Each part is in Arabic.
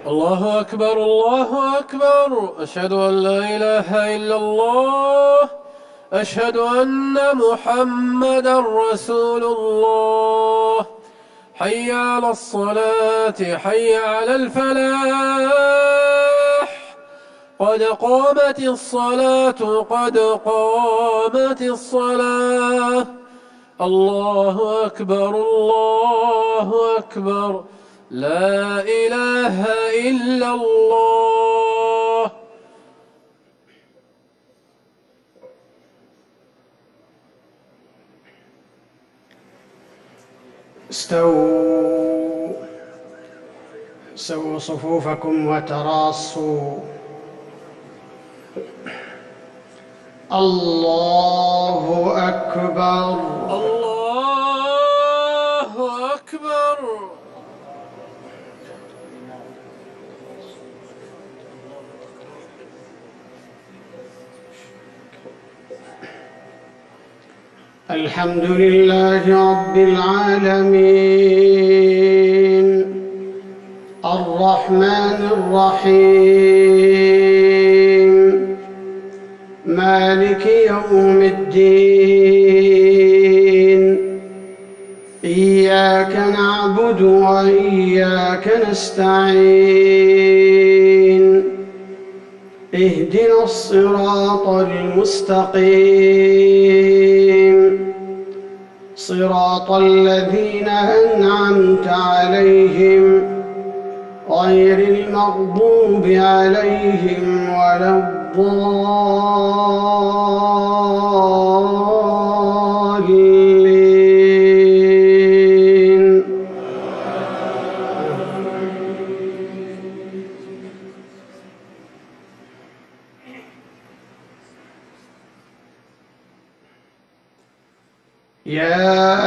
الله أكبر الله أكبر، أشهد أن لا إله إلا الله، أشهد أن محمدا رسول الله. حي على الصلاة، حي على الفلاح، قد قامت الصلاة، قد قامت الصلاة. الله أكبر الله أكبر، لا إله إلا الله. سووا صفوفكم وتراصوا. الله أكبر الله أكبر. الحمد لله رب العالمين، الرحمن الرحيم، مالك يوم الدين. إياك نعبد وإياك نستعين، اهدنا الصراط المستقيم، صراط الذين أنعمت عليهم غير المغضوب عليهم ولا الضالين. يا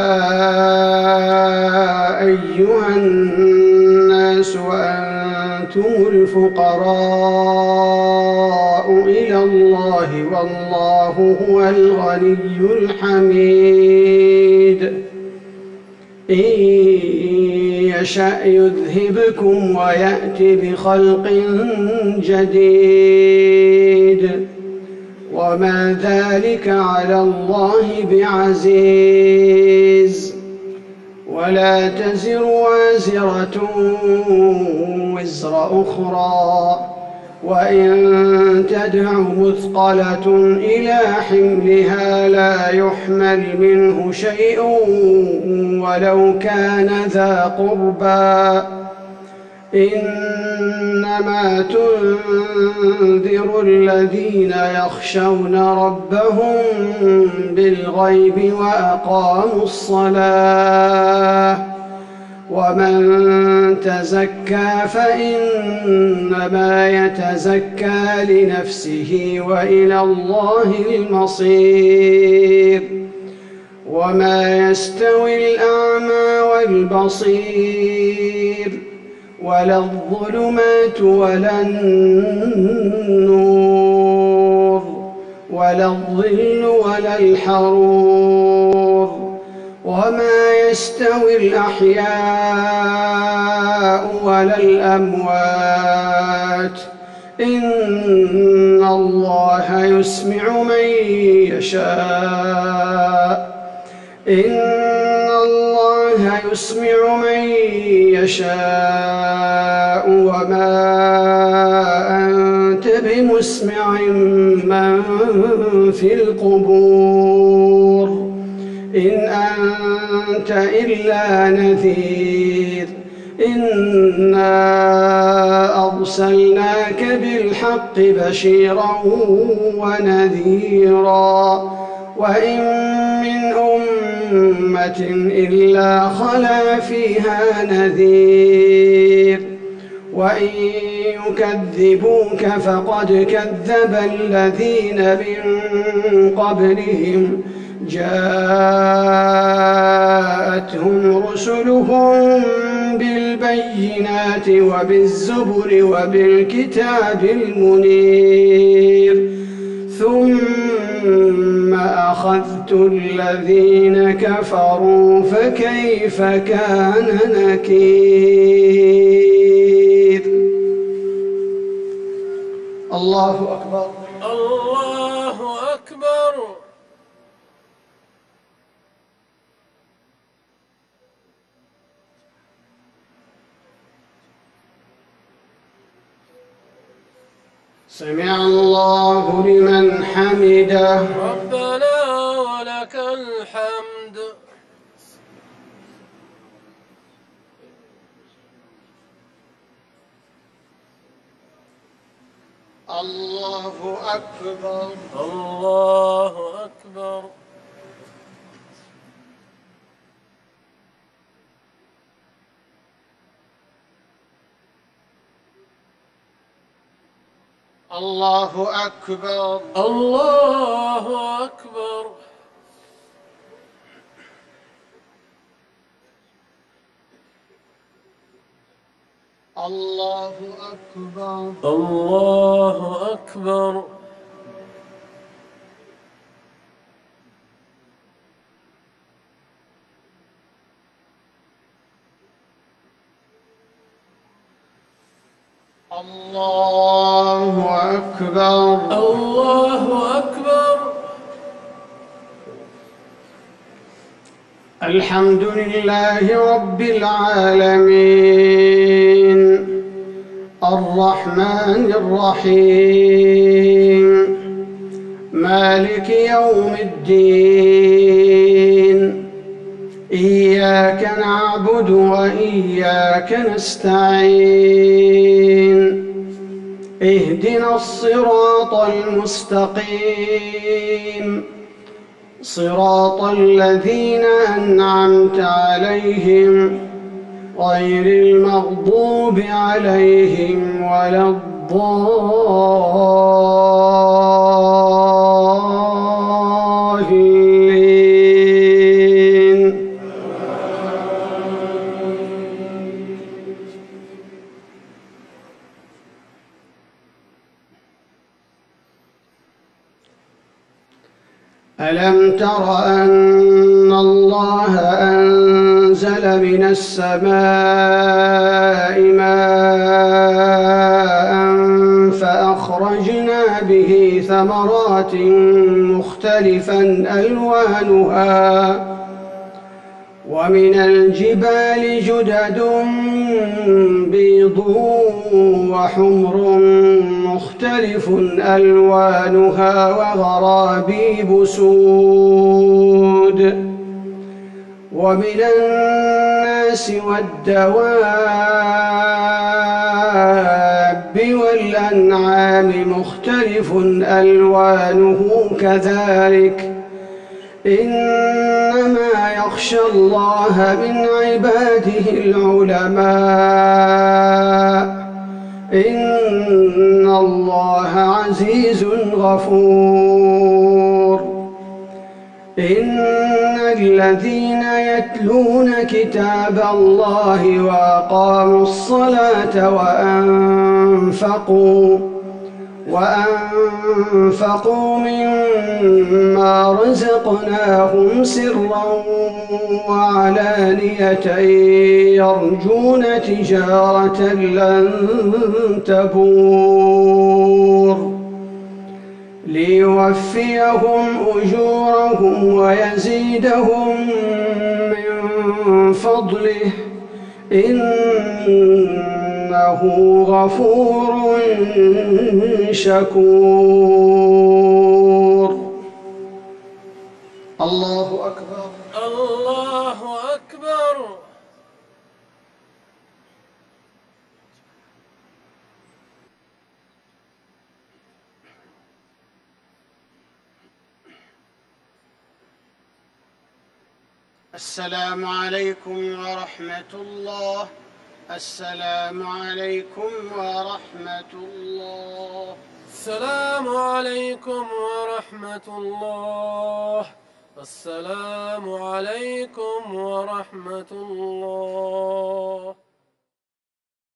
أيها الناس أنتم الفقراء إلى الله والله هو الغني الحميد. إن يشأ يذهبكم ويأتي بخلق جديد، وما ذلك على الله بعزيز. ولا تزر وازرة وزر أخرى، وإن تدع مثقلة إلى حملها لا يحمل منه شيء ولو كان ذا قربى. إنما تنذر الذين يخشون ربهم بالغيب وأقاموا الصلاة. ومن تزكى فإنما يتزكى لنفسه وإلى الله المصير. وما يستوي الأعمى والبصير ولا الظلمات ولا النور ولا الظل ولا الحرور. وما يستوي الأحياء ولا الأموات. إن الله يسمع من يشاء. إن الله يسمع من يشاء، وما أنت بمسمع من في القبور. إن أنت إلا نذير. إنا أرسلناك بالحق بشيرا ونذيرا، وإن من أمة إلا خلا فيها نذير. وإن يكذبوك فقد كذب الذين من قبلهم، جاءتهم رسلهم بالبينات وبالزبر وبالكتاب المنير، ثم أخذت الذين كفروا فكيف كان نكير. الله أكبر. الله أكبر. سمع الله لمن حمده. ربنا ولك الحمد. الله أكبر. الله أكبر. الله أكبر. الله أكبر. الله أكبر. الله أكبر. الله أكبر. الله أكبر. الحمد لله رب العالمين الرحمن الرحيم مالك يوم الدين إياك نعبد وإياك نستعين اهدنا الصراط المستقيم صراط الذين أنعمت عليهم غير المغضوب عليهم ولا الضالين. ألم تر أن الله أنزل من السماء ماء فأخرجنا به ثمرات مختلفا ألوانها ومن الجبال جدد بيض وحمر مختلف ألوانها وغرابيب سود ومن الناس والدواب والأنعام مختلف ألوانه كذلك إنما يخشى الله من عباده العلماء إن الله عزيز غفور. إن الذين يتلون كتاب الله وأقاموا الصلاة وأنفقوا مما رزقناهم سرا وعلانية يرجون تجارة لن تبور ليوفيهم أجورهم ويزيدهم من فضله إنه غفور شكور. الله أكبر. الله أكبر. السلام عليكم ورحمة الله. السلام عليكم ورحمة الله. السلام عليكم ورحمة الله. السلام عليكم ورحمة الله.